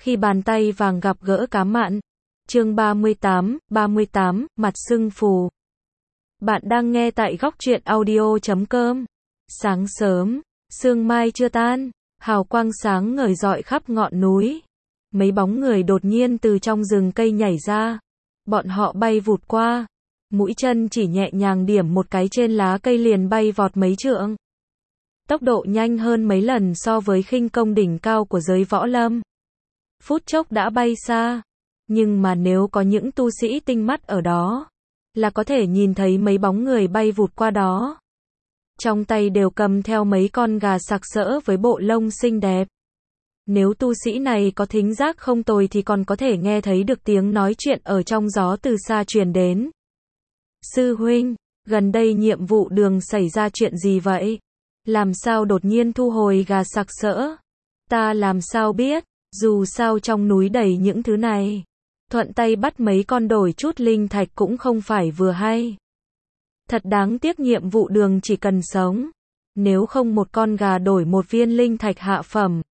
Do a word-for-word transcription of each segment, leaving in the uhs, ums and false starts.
Khi bàn tay vàng gặp gỡ cá mặn. Chương ba mươi tám, ba mươi tám, mặt sưng phù. Bạn đang nghe tại góc truyện audio chấm com. Sáng sớm, sương mai chưa tan, hào quang sáng ngời rọi khắp ngọn núi. Mấy bóng người đột nhiên từ trong rừng cây nhảy ra. Bọn họ bay vụt qua, mũi chân chỉ nhẹ nhàng điểm một cái trên lá cây liền bay vọt mấy trượng. Tốc độ nhanh hơn mấy lần so với khinh công đỉnh cao của giới võ lâm. Phút chốc đã bay xa. Nhưng mà nếu có những tu sĩ tinh mắt ở đó, là có thể nhìn thấy mấy bóng người bay vụt qua đó. Trong tay đều cầm theo mấy con gà sặc sỡ với bộ lông xinh đẹp. Nếu tu sĩ này có thính giác không tồi thì còn có thể nghe thấy được tiếng nói chuyện ở trong gió từ xa truyền đến. Sư huynh, gần đây nhiệm vụ đường xảy ra chuyện gì vậy? Làm sao đột nhiên thu hồi gà sặc sỡ? Ta làm sao biết, dù sao trong núi đầy những thứ này. Thuận tay bắt mấy con đổi chút linh thạch cũng không phải vừa hay. Thật đáng tiếc nhiệm vụ đường chỉ cần sống. Nếu không một con gà đổi một viên linh thạch hạ phẩm.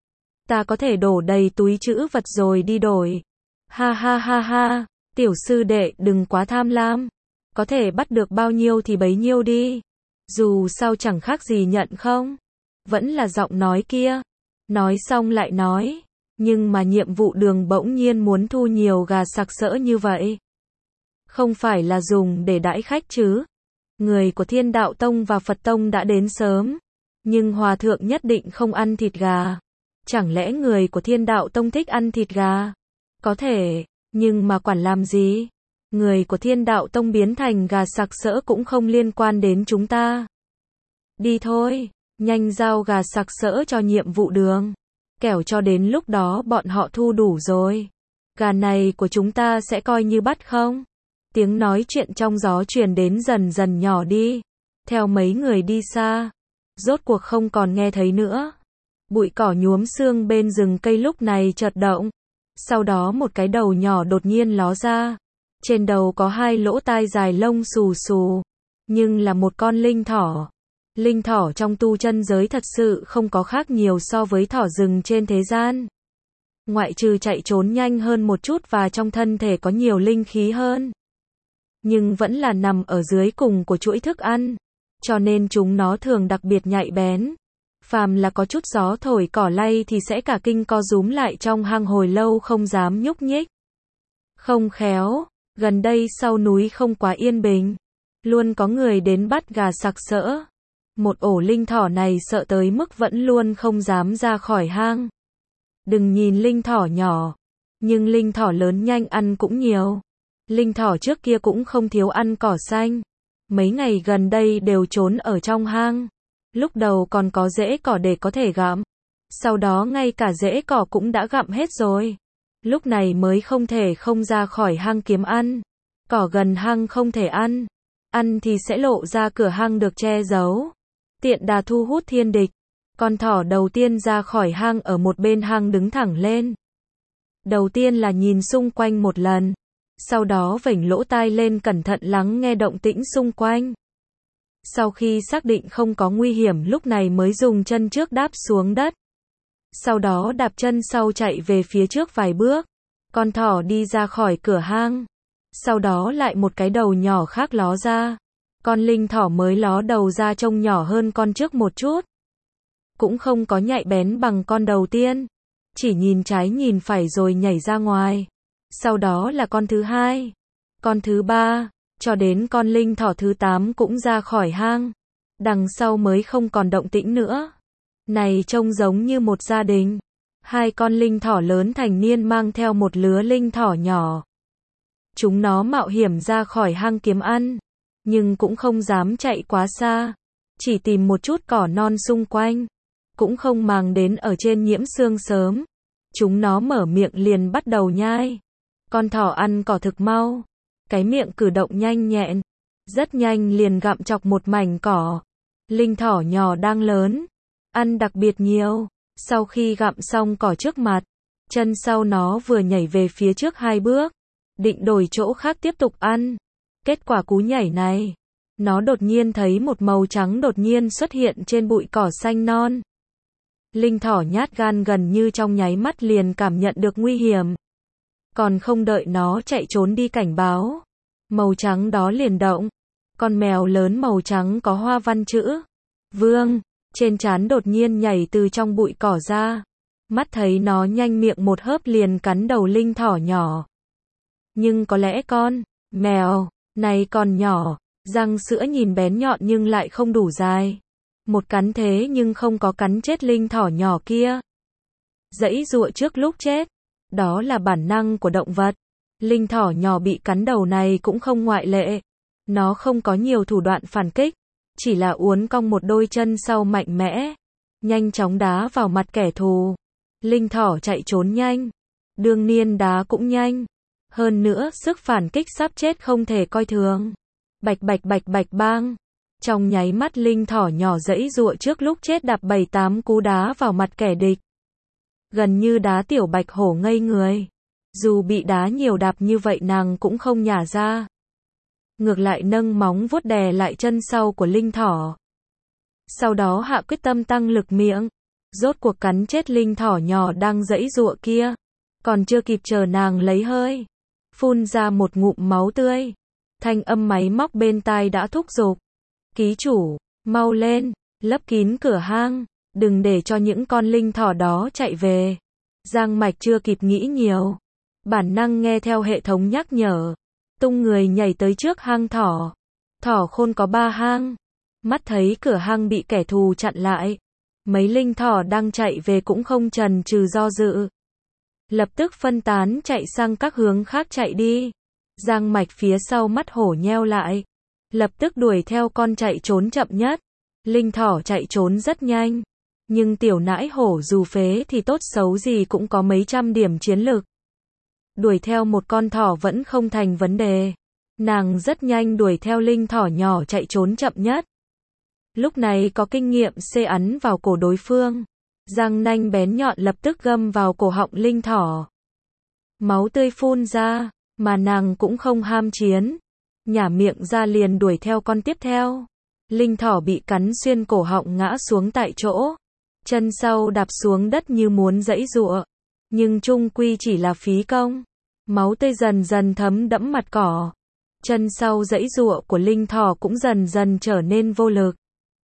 Ta có thể đổ đầy túi trữ vật rồi đi đổi. Ha ha ha ha, tiểu sư đệ đừng quá tham lam. Có thể bắt được bao nhiêu thì bấy nhiêu đi. Dù sao chẳng khác gì nhận không. Vẫn là giọng nói kia. Nói xong lại nói. Nhưng mà nhiệm vụ đường bỗng nhiên muốn thu nhiều gà sặc sỡ như vậy. Không phải là dùng để đãi khách chứ. Người của Thiên Đạo Tông và Phật Tông đã đến sớm. Nhưng Hòa Thượng nhất định không ăn thịt gà. Chẳng lẽ người của Thiên Đạo Tông thích ăn thịt gà? Có thể, nhưng mà quản làm gì? Người của Thiên Đạo Tông biến thành gà sặc sỡ cũng không liên quan đến chúng ta. Đi thôi, nhanh giao gà sặc sỡ cho nhiệm vụ đường. Kẻo cho đến lúc đó bọn họ thu đủ rồi. Gà này của chúng ta sẽ coi như bắt không? Tiếng nói chuyện trong gió truyền đến dần dần nhỏ đi. Theo mấy người đi xa. Rốt cuộc không còn nghe thấy nữa. Bụi cỏ nhuốm sương bên rừng cây lúc này chợt động. Sau đó một cái đầu nhỏ đột nhiên ló ra. Trên đầu có hai lỗ tai dài lông xù xù. Nhưng là một con linh thỏ. Linh thỏ trong tu chân giới thật sự không có khác nhiều so với thỏ rừng trên thế gian. Ngoại trừ chạy trốn nhanh hơn một chút và trong thân thể có nhiều linh khí hơn. Nhưng vẫn là nằm ở dưới cùng của chuỗi thức ăn. Cho nên chúng nó thường đặc biệt nhạy bén. Phàm là có chút gió thổi cỏ lay thì sẽ cả kinh co rúm lại trong hang hồi lâu không dám nhúc nhích. Không khéo, gần đây sau núi không quá yên bình. Luôn có người đến bắt gà sặc sỡ. Một ổ linh thỏ này sợ tới mức vẫn luôn không dám ra khỏi hang. Đừng nhìn linh thỏ nhỏ, nhưng linh thỏ lớn nhanh ăn cũng nhiều. Linh thỏ trước kia cũng không thiếu ăn cỏ xanh. Mấy ngày gần đây đều trốn ở trong hang. Lúc đầu còn có rễ cỏ để có thể gặm. Sau đó ngay cả rễ cỏ cũng đã gặm hết rồi. Lúc này mới không thể không ra khỏi hang kiếm ăn. Cỏ gần hang không thể ăn. Ăn thì sẽ lộ ra cửa hang được che giấu. Tiện đà thu hút thiên địch. Con thỏ đầu tiên ra khỏi hang ở một bên hang đứng thẳng lên. Đầu tiên là nhìn xung quanh một lần. Sau đó vểnh lỗ tai lên cẩn thận lắng nghe động tĩnh xung quanh. Sau khi xác định không có nguy hiểm lúc này mới dùng chân trước đáp xuống đất. Sau đó đạp chân sau chạy về phía trước vài bước. Con thỏ đi ra khỏi cửa hang. Sau đó lại một cái đầu nhỏ khác ló ra. Con linh thỏ mới ló đầu ra trông nhỏ hơn con trước một chút. Cũng không có nhạy bén bằng con đầu tiên. Chỉ nhìn trái nhìn phải rồi nhảy ra ngoài. Sau đó là con thứ hai. Con thứ ba. Cho đến con linh thỏ thứ tám cũng ra khỏi hang. Đằng sau mới không còn động tĩnh nữa. Này trông giống như một gia đình. Hai con linh thỏ lớn thành niên mang theo một lứa linh thỏ nhỏ. Chúng nó mạo hiểm ra khỏi hang kiếm ăn. Nhưng cũng không dám chạy quá xa. Chỉ tìm một chút cỏ non xung quanh. Cũng không màng đến ở trên nhiễm sương sớm. Chúng nó mở miệng liền bắt đầu nhai. Con thỏ ăn cỏ thực mau. Cái miệng cử động nhanh nhẹn. Rất nhanh liền gặm chọc một mảnh cỏ. Linh thỏ nhỏ đang lớn. Ăn đặc biệt nhiều. Sau khi gặm xong cỏ trước mặt. Chân sau nó vừa nhảy về phía trước hai bước. Định đổi chỗ khác tiếp tục ăn. Kết quả cú nhảy này. Nó đột nhiên thấy một màu trắng đột nhiên xuất hiện trên bụi cỏ xanh non. Linh thỏ nhát gan gần như trong nháy mắt liền cảm nhận được nguy hiểm. Còn không đợi nó chạy trốn đi cảnh báo, màu trắng đó liền động. Con mèo lớn màu trắng có hoa văn chữ Vương trên trán đột nhiên nhảy từ trong bụi cỏ ra. Mắt thấy nó nhanh miệng một hớp liền cắn đầu linh thỏ nhỏ. Nhưng có lẽ con mèo này còn nhỏ, răng sữa nhìn bén nhọn nhưng lại không đủ dài. Một cắn thế nhưng không có cắn chết linh thỏ nhỏ kia. Giãy giụa trước lúc chết, đó là bản năng của động vật. Linh thỏ nhỏ bị cắn đầu này cũng không ngoại lệ. Nó không có nhiều thủ đoạn phản kích, chỉ là uốn cong một đôi chân sau mạnh mẽ, nhanh chóng đá vào mặt kẻ thù. Linh thỏ chạy trốn nhanh, đương nhiên đá cũng nhanh. Hơn nữa, sức phản kích sắp chết không thể coi thường. Bạch bạch bạch bạch bang. Trong nháy mắt linh thỏ nhỏ giãy giụa trước lúc chết đạp bảy tám cú đá vào mặt kẻ địch. Gần như đá tiểu bạch hổ ngây người. Dù bị đá nhiều đạp như vậy nàng cũng không nhả ra. Ngược lại nâng móng vuốt đè lại chân sau của linh thỏ. Sau đó hạ quyết tâm tăng lực miệng. Rốt cuộc cắn chết linh thỏ nhỏ đang giãy giụa kia. Còn chưa kịp chờ nàng lấy hơi, phun ra một ngụm máu tươi. Thanh âm máy móc bên tai đã thúc giục. Ký chủ, mau lên, lấp kín cửa hang, đừng để cho những con linh thỏ đó chạy về. Giang Mạch chưa kịp nghĩ nhiều, bản năng nghe theo hệ thống nhắc nhở, tung người nhảy tới trước hang thỏ. Thỏ khôn có ba hang, mắt thấy cửa hang bị kẻ thù chặn lại, mấy linh thỏ đang chạy về cũng không chần chừ do dự, lập tức phân tán chạy sang các hướng khác chạy đi. Giang Mạch phía sau mắt hổ nheo lại, lập tức đuổi theo con chạy trốn chậm nhất. Linh thỏ chạy trốn rất nhanh, nhưng tiểu nãi hổ dù phế thì tốt xấu gì cũng có mấy trăm điểm chiến lực. Đuổi theo một con thỏ vẫn không thành vấn đề. Nàng rất nhanh đuổi theo linh thỏ nhỏ chạy trốn chậm nhất. Lúc này có kinh nghiệm xê ấn vào cổ đối phương. Răng nanh bén nhọn lập tức găm vào cổ họng linh thỏ. Máu tươi phun ra, mà nàng cũng không ham chiến. Nhả miệng ra liền đuổi theo con tiếp theo. Linh thỏ bị cắn xuyên cổ họng ngã xuống tại chỗ. Chân sau đạp xuống đất như muốn giãy giụa. Nhưng chung quy chỉ là phí công. Máu tươi dần dần thấm đẫm mặt cỏ. Chân sau giãy giụa của linh thỏ cũng dần dần trở nên vô lực.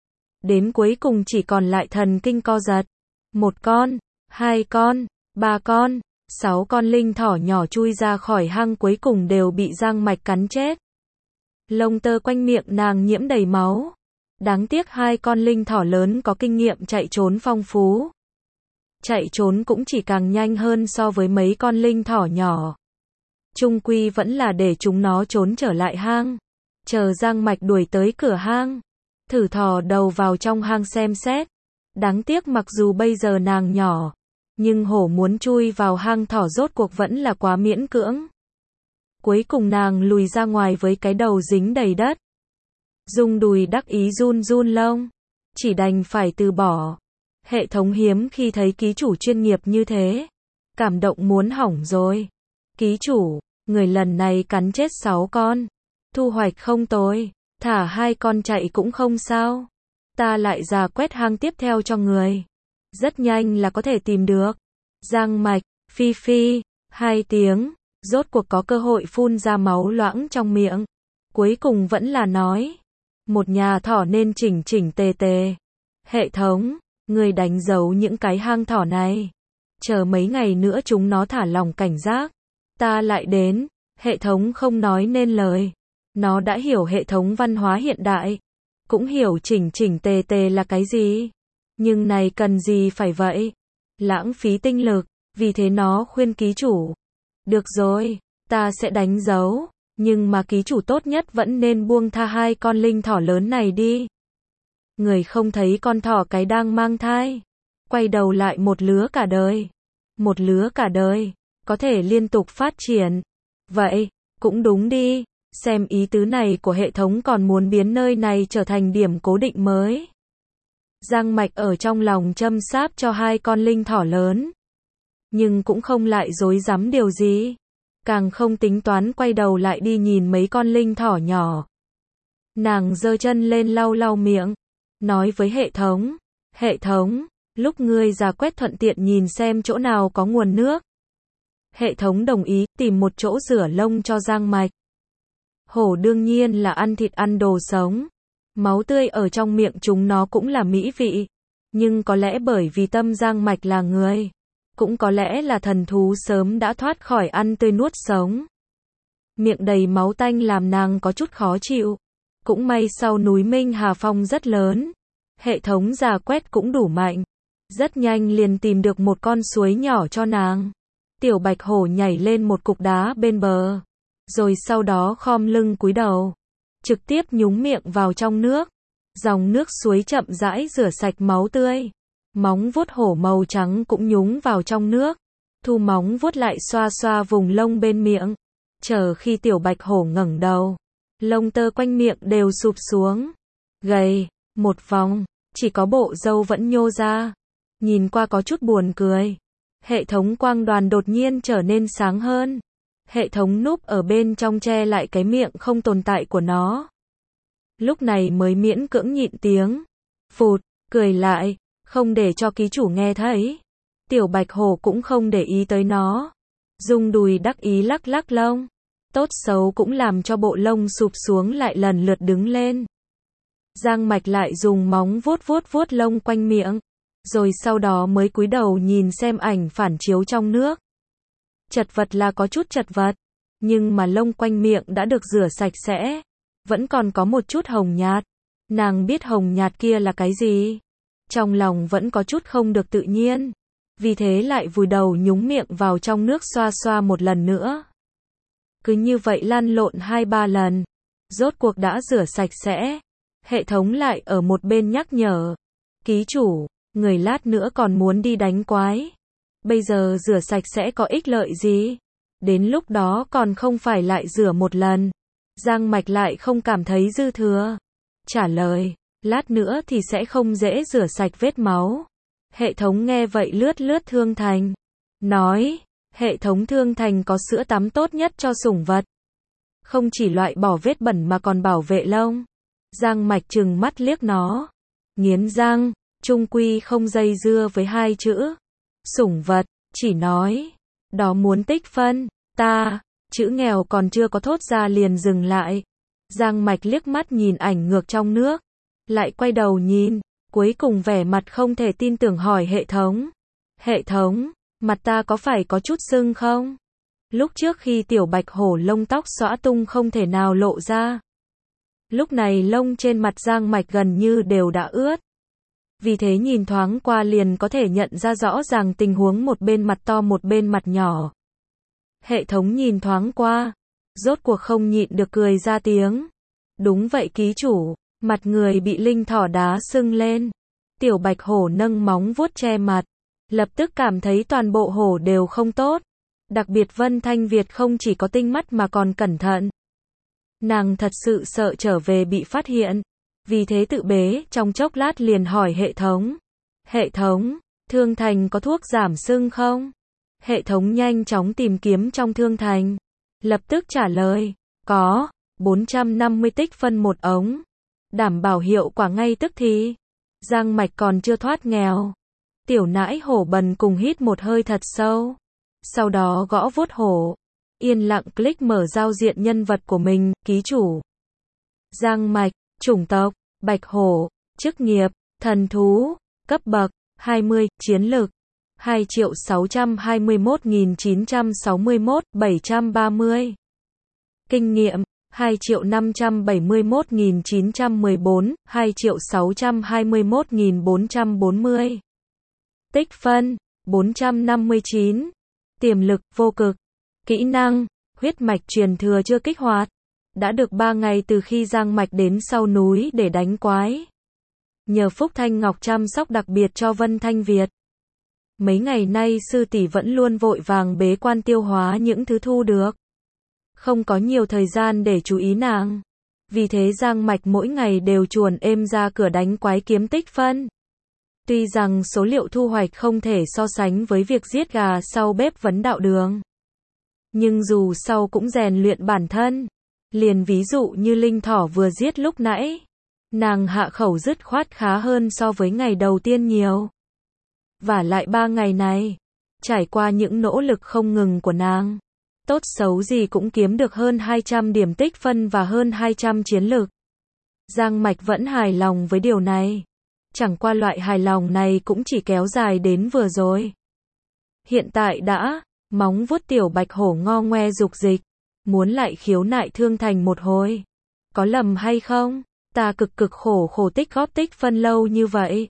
Đến cuối cùng chỉ còn lại thần kinh co giật. Một con, hai con, ba con, sáu con linh thỏ nhỏ chui ra khỏi hang cuối cùng đều bị Giang Mạch cắn chết. Lông tơ quanh miệng nàng nhiễm đầy máu. Đáng tiếc hai con linh thỏ lớn có kinh nghiệm chạy trốn phong phú. Chạy trốn cũng chỉ càng nhanh hơn so với mấy con linh thỏ nhỏ. Chung quy vẫn là để chúng nó trốn trở lại hang. Chờ Giang Mạch đuổi tới cửa hang, thử thò đầu vào trong hang xem xét. Đáng tiếc mặc dù bây giờ nàng nhỏ, nhưng hổ muốn chui vào hang thỏ rốt cuộc vẫn là quá miễn cưỡng. Cuối cùng nàng lùi ra ngoài với cái đầu dính đầy đất. Dung đùi đắc ý run run lông, chỉ đành phải từ bỏ. Hệ thống hiếm khi thấy ký chủ chuyên nghiệp như thế. Cảm động muốn hỏng rồi. Ký chủ, người lần này cắn chết sáu con. Thu hoạch không tồi, thả hai con chạy cũng không sao. Ta lại ra quét hang tiếp theo cho người. Rất nhanh là có thể tìm được. Giang Mạch, phi phi, hai tiếng, rốt cuộc có cơ hội phun ra máu loãng trong miệng. Cuối cùng vẫn là nói. Một nhà thỏ nên chỉnh chỉnh tề tề. Hệ thống, người đánh dấu những cái hang thỏ này. Chờ mấy ngày nữa chúng nó thả lòng cảnh giác. Ta lại đến. Hệ thống không nói nên lời. Nó đã hiểu hệ thống văn hóa hiện đại. Cũng hiểu chỉnh chỉnh tề tề là cái gì. Nhưng này cần gì phải vậy? Lãng phí tinh lực. Vì thế nó khuyên ký chủ. Được rồi, ta sẽ đánh dấu. Nhưng mà ký chủ tốt nhất vẫn nên buông tha hai con linh thỏ lớn này đi. Người không thấy con thỏ cái đang mang thai. Quay đầu lại một lứa cả đời. Một lứa cả đời. Có thể liên tục phát triển. Vậy, cũng đúng đi. Xem ý tứ này của hệ thống còn muốn biến nơi này trở thành điểm cố định mới. Giang Mạch ở trong lòng châm sáp cho hai con linh thỏ lớn. Nhưng cũng không lại dối dám điều gì. Càng không tính toán quay đầu lại đi nhìn mấy con linh thỏ nhỏ. Nàng giơ chân lên lau lau miệng. Nói với hệ thống. Hệ thống, Lúc ngươi ra quét thuận tiện nhìn xem chỗ nào có nguồn nước. Hệ thống đồng ý, tìm một chỗ rửa lông cho Giang Mạch. Hổ đương nhiên là ăn thịt ăn đồ sống. Máu tươi ở trong miệng chúng nó cũng là mỹ vị. Nhưng có lẽ bởi vì tâm Giang Mạch là người. Cũng có lẽ là thần thú sớm đã thoát khỏi ăn tươi nuốt sống. Miệng đầy máu tanh làm nàng có chút khó chịu. Cũng may sau núi Minh Hà Phong rất lớn. Hệ thống rà quét cũng đủ mạnh. Rất nhanh liền tìm được một con suối nhỏ cho nàng. Tiểu bạch hổ nhảy lên một cục đá bên bờ. Rồi sau đó khom lưng cúi đầu. Trực tiếp nhúng miệng vào trong nước. Dòng nước suối chậm rãi rửa sạch máu tươi. Móng vuốt hổ màu trắng cũng nhúng vào trong nước. Thu móng vuốt lại xoa xoa vùng lông bên miệng. Chờ khi tiểu bạch hổ ngẩng đầu. Lông tơ quanh miệng đều sụp xuống. Gầy, một vòng, chỉ có bộ râu vẫn nhô ra. Nhìn qua có chút buồn cười. Hệ thống quang đoàn đột nhiên trở nên sáng hơn. Hệ thống núp ở bên trong che lại cái miệng không tồn tại của nó. Lúc này mới miễn cưỡng nhịn tiếng. Phụt, cười lại, không để cho ký chủ nghe thấy. Tiểu bạch hổ cũng không để ý tới nó. Dùng đùi đắc ý lắc lắc lông. Tốt xấu cũng làm cho bộ lông sụp xuống lại lần lượt đứng lên. Giang Mạch lại dùng móng vuốt vuốt vuốt lông quanh miệng. Rồi sau đó mới cúi đầu nhìn xem ảnh phản chiếu trong nước. Chật vật là có chút chật vật. Nhưng mà lông quanh miệng đã được rửa sạch sẽ. Vẫn còn có một chút hồng nhạt. Nàng biết hồng nhạt kia là cái gì. Trong lòng vẫn có chút không được tự nhiên. Vì thế lại vùi đầu nhúng miệng vào trong nước xoa xoa một lần nữa. Cứ như vậy lăn lộn hai ba lần. Rốt cuộc đã rửa sạch sẽ. Hệ thống lại ở một bên nhắc nhở. Ký chủ, người lát nữa còn muốn đi đánh quái. Bây giờ rửa sạch sẽ có ích lợi gì? Đến lúc đó còn không phải lại rửa một lần. Giang Mạch lại không cảm thấy dư thừa. Trả lời, lát nữa thì sẽ không dễ rửa sạch vết máu. Hệ thống nghe vậy lướt lướt Thương Thành. Nói, hệ thống Thương Thành có sữa tắm tốt nhất cho sủng vật. Không chỉ loại bỏ vết bẩn mà còn bảo vệ lông. Giang Mạch trừng mắt liếc nó. Nghiến răng, chung quy không dây dưa với hai chữ. Sủng vật, chỉ nói. Đó muốn tích phân, ta, chữ nghèo còn chưa có thốt ra liền dừng lại. Giang Mạch liếc mắt nhìn ảnh ngược trong nước. Lại quay đầu nhìn, cuối cùng vẻ mặt không thể tin tưởng hỏi hệ thống. Hệ thống, mặt ta có phải có chút sưng không? Lúc trước khi tiểu bạch hổ lông tóc xõa tung không thể nào lộ ra. Lúc này lông trên mặt Giang Mạch gần như đều đã ướt. Vì thế nhìn thoáng qua liền có thể nhận ra rõ ràng tình huống một bên mặt to một bên mặt nhỏ. Hệ thống nhìn thoáng qua, rốt cuộc không nhịn được cười ra tiếng. Đúng vậy ký chủ, mặt người bị linh thỏ đá sưng lên. Tiểu bạch hổ nâng móng vuốt che mặt, lập tức cảm thấy toàn bộ hổ đều không tốt. Đặc biệt Vân Thanh Việt không chỉ có tinh mắt mà còn cẩn thận. Nàng thật sự sợ trở về bị phát hiện. Vì thế tự bế, trong chốc lát liền hỏi hệ thống. Hệ thống, Thương Thành có thuốc giảm sưng không? Hệ thống nhanh chóng tìm kiếm trong Thương Thành. Lập tức trả lời, có, bốn trăm năm mươi tích phân một ống. Đảm bảo hiệu quả ngay tức thì. Giang Mạch còn chưa thoát nghèo. Tiểu nãi hổ bần cùng hít một hơi thật sâu. Sau đó gõ vuốt hổ. Yên lặng click mở giao diện nhân vật của mình, ký chủ. Giang Mạch, chủng tộc, bạch hổ, chức nghiệp, thần thú, cấp bậc, hai mươi, chiến lực, hai triệu sáu trăm hai mươi mốt nghìn chín trăm sáu mươi mốt, bảy trăm ba mươi. Kinh nghiệm, hai triệu năm trăm bảy mươi mốt nghìn chín trăm mười bốn, hai triệu sáu trăm hai mươi mốt nghìn bốn trăm bốn mươi. Tích phân, bốn trăm năm mươi chín. Tiềm lực, vô cực. Kỹ năng, huyết mạch truyền thừa chưa kích hoạt. Đã được ba ngày từ khi Giang Mạch đến sau núi để đánh quái. Nhờ Phúc Thanh Ngọc chăm sóc đặc biệt cho Vân Thanh Việt. Mấy ngày nay sư tỷ vẫn luôn vội vàng bế quan tiêu hóa những thứ thu được. Không có nhiều thời gian để chú ý nàng. Vì thế Giang Mạch mỗi ngày đều chuồn êm ra cửa đánh quái kiếm tích phân. Tuy rằng số liệu thu hoạch không thể so sánh với việc giết gà sau bếp vấn đạo đường. Nhưng dù sau cũng rèn luyện bản thân. Liền ví dụ như linh thỏ vừa giết lúc nãy. Nàng hạ khẩu dứt khoát khá hơn so với ngày đầu tiên nhiều. Vả lại ba ngày này, trải qua những nỗ lực không ngừng của nàng, tốt xấu gì cũng kiếm được hơn hai trăm điểm tích phân và hơn hai trăm chiến lực. Giang Mạch vẫn hài lòng với điều này. Chẳng qua loại hài lòng này cũng chỉ kéo dài đến vừa rồi. Hiện tại đã, móng vuốt tiểu bạch hổ ngo ngoe dục dịch, muốn lại khiếu nại thương thành một hồi. Có lầm hay không? Ta cực cực khổ khổ tích góp tích phân lâu như vậy.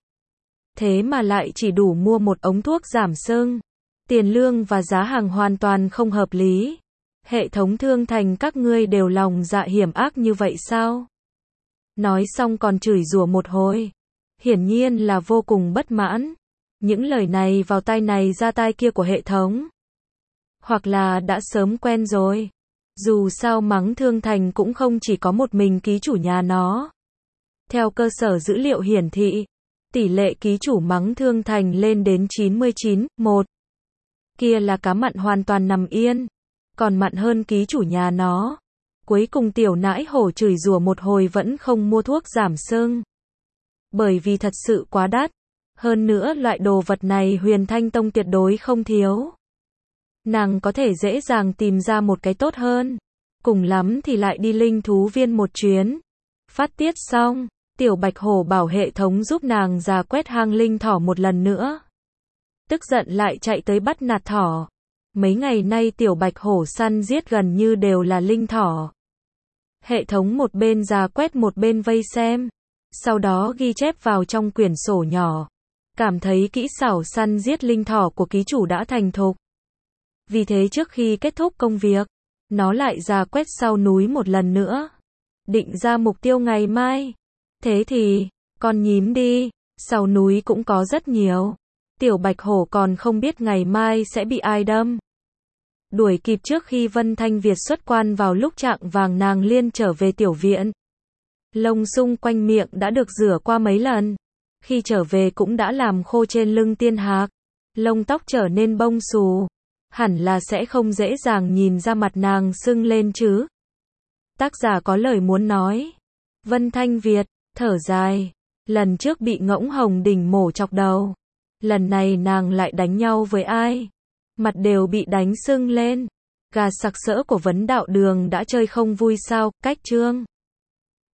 Thế mà lại chỉ đủ mua một ống thuốc giảm sưng. Tiền lương và giá hàng hoàn toàn không hợp lý. Hệ thống thương thành các ngươi đều lòng dạ hiểm ác như vậy sao? Nói xong còn chửi rủa một hồi. Hiển nhiên là vô cùng bất mãn. Những lời này vào tai này ra tai kia của hệ thống. Hoặc là đã sớm quen rồi. Dù sao mắng thương thành cũng không chỉ có một mình ký chủ nhà nó. Theo cơ sở dữ liệu hiển thị, tỷ lệ ký chủ mắng thương thành lên đến chín mươi chín, một. Kia là cá mặn hoàn toàn nằm yên. Còn mặn hơn ký chủ nhà nó. Cuối cùng tiểu nãi hổ chửi rủa một hồi vẫn không mua thuốc giảm sưng. Bởi vì thật sự quá đắt. Hơn nữa loại đồ vật này Huyền Thanh Tông tuyệt đối không thiếu. Nàng có thể dễ dàng tìm ra một cái tốt hơn. Cùng lắm thì lại đi linh thú viên một chuyến. Phát tiết xong, tiểu bạch hổ bảo hệ thống giúp nàng ra quét hang linh thỏ một lần nữa. Tức giận lại chạy tới bắt nạt thỏ. Mấy ngày nay tiểu bạch hổ săn giết gần như đều là linh thỏ. Hệ thống một bên ra quét một bên vây xem. Sau đó ghi chép vào trong quyển sổ nhỏ. Cảm thấy kỹ xảo săn giết linh thỏ của ký chủ đã thành thục. Vì thế trước khi kết thúc công việc, nó lại ra quét sau núi một lần nữa. Định ra mục tiêu ngày mai. Thế thì, con nhím đi, sau núi cũng có rất nhiều. Tiểu bạch hổ còn không biết ngày mai sẽ bị ai đâm. Đuổi kịp trước khi Vân Thanh Việt xuất quan vào lúc chạng vàng nàng liên trở về tiểu viện. Lông xung quanh miệng đã được rửa qua mấy lần. Khi trở về cũng đã làm khô trên lưng tiên hạc. Lông tóc trở nên bông xù. Hẳn là sẽ không dễ dàng nhìn ra mặt nàng sưng lên chứ. Tác giả có lời muốn nói. Vân Thanh Việt, thở dài. Lần trước bị Ngỗng Hồng Đỉnh mổ chọc đầu. Lần này nàng lại đánh nhau với ai? Mặt đều bị đánh sưng lên. Gà sặc sỡ của Vấn Đạo Đường đã chơi không vui sao? Cách chương